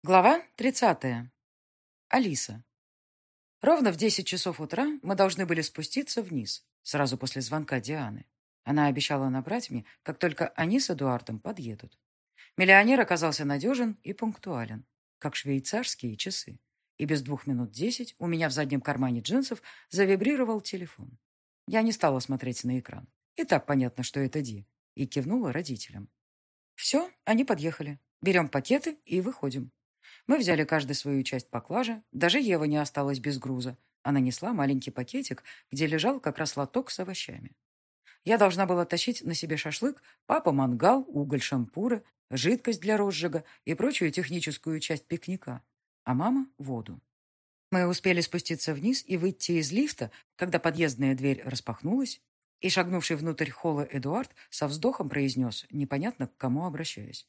Глава 30. Алиса. Ровно в 10 часов утра мы должны были спуститься вниз, сразу после звонка Дианы. Она обещала набрать мне, как только они с Эдуардом подъедут. Миллионер оказался надежен и пунктуален, как швейцарские часы. И без 2 минут 10 у меня в заднем кармане джинсов завибрировал телефон. Я не стала смотреть на экран. И так понятно, что это Ди. И кивнула родителям. Все, они подъехали. Берем пакеты и выходим. Мы взяли каждый свою часть поклажи, даже Ева не осталась без груза. Она несла маленький пакетик, где лежал как раз лоток с овощами. Я должна была тащить на себе шашлык, папа мангал, уголь шампура, жидкость для розжига и прочую техническую часть пикника, а мама — воду. Мы успели спуститься вниз и выйти из лифта, когда подъездная дверь распахнулась, и шагнувший внутрь холла Эдуард со вздохом произнес, непонятно к кому обращаясь: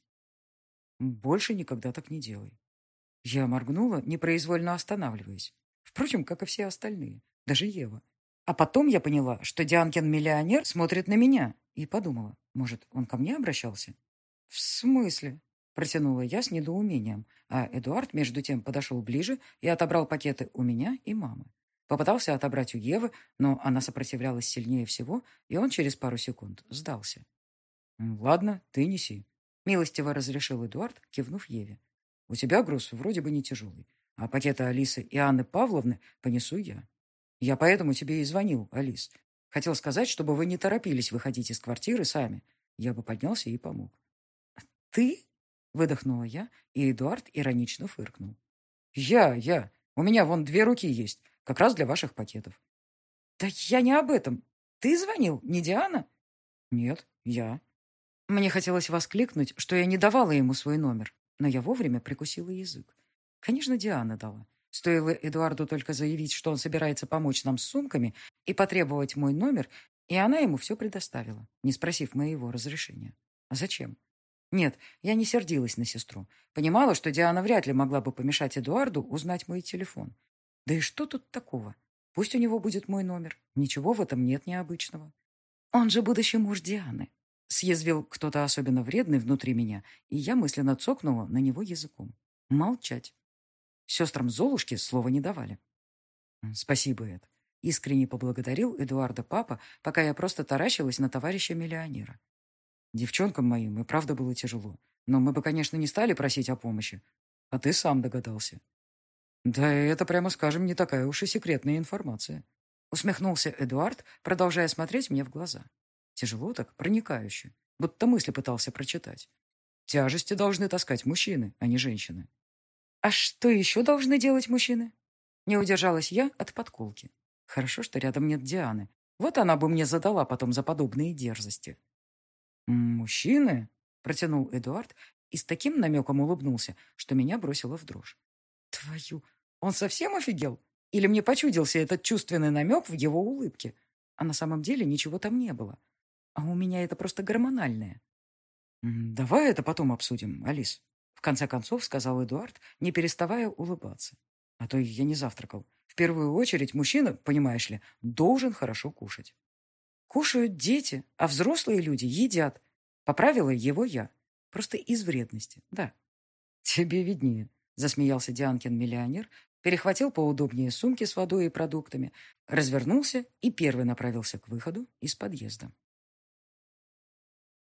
«Больше никогда так не делай». Я моргнула, непроизвольно останавливаясь. Впрочем, как и все остальные, даже Ева. А потом я поняла, что Дианкин-миллионер смотрит на меня, и подумала, может, он ко мне обращался? «В смысле?» — протянула я с недоумением, а Эдуард между тем подошел ближе и отобрал пакеты у меня и мамы. Попытался отобрать у Евы, но она сопротивлялась сильнее всего, и он через пару секунд сдался. «Ладно, ты неси», — милостиво разрешил Эдуард, кивнув Еве. «У тебя груз вроде бы не тяжелый, а пакеты Алисы и Анны Павловны понесу я. Я поэтому тебе и звонил, Алис. Хотел сказать, чтобы вы не торопились выходить из квартиры сами. Я бы поднялся и помог». «Ты?» — выдохнула я, и Эдуард иронично фыркнул. «Я. У меня вон 2 руки есть, как раз для ваших пакетов». «Да я не об этом. Ты звонил, не Диана?» «Нет, я». Мне хотелось воскликнуть, что я не давала ему свой номер, но я вовремя прикусила язык. Конечно, Диана дала. Стоило Эдуарду только заявить, что он собирается помочь нам с сумками и потребовать мой номер, и она ему все предоставила, не спросив моего разрешения. А зачем? Нет, я не сердилась на сестру. Понимала, что Диана вряд ли могла бы помешать Эдуарду узнать мой телефон. Да и что тут такого? Пусть у него будет мой номер. Ничего в этом нет необычного. Он же будущий муж Дианы. Съязвил кто-то особенно вредный внутри меня, и я мысленно цокнула на него языком. Молчать. Сестрам Золушки слова не давали. «Спасибо, Эд». Искренне поблагодарил Эдуарда папа, пока я просто таращилась на товарища-миллионера. Девчонкам моим и правда было тяжело, но мы бы, конечно, не стали просить о помощи. А ты сам догадался. Да это, прямо скажем, не такая уж и секретная информация. Усмехнулся Эдуард, продолжая смотреть мне в глаза. Тяжело так, проникающе, будто мысли пытался прочитать. Тяжести должны таскать мужчины, а не женщины. А что еще должны делать мужчины? Не удержалась я от подколки. Хорошо, что рядом нет Дианы. Вот она бы мне задала потом за подобные дерзости. «Мужчины?» — протянул Эдуард и с таким намеком улыбнулся, что меня бросило в дрожь. «Твою! Он совсем офигел? Или мне почудился этот чувственный намек в его улыбке? А на самом деле ничего там не было. А у меня это просто гормональное». «Давай это потом обсудим, Алис», — в конце концов сказал Эдуард, не переставая улыбаться. «А то я не завтракал. В первую очередь мужчина, понимаешь ли, должен хорошо кушать». «Кушают дети, а взрослые люди едят». Поправила его я. Просто из вредности, да. «Тебе виднее», — засмеялся Дианкин-миллионер, перехватил поудобнее сумки с водой и продуктами, развернулся и первый направился к выходу из подъезда.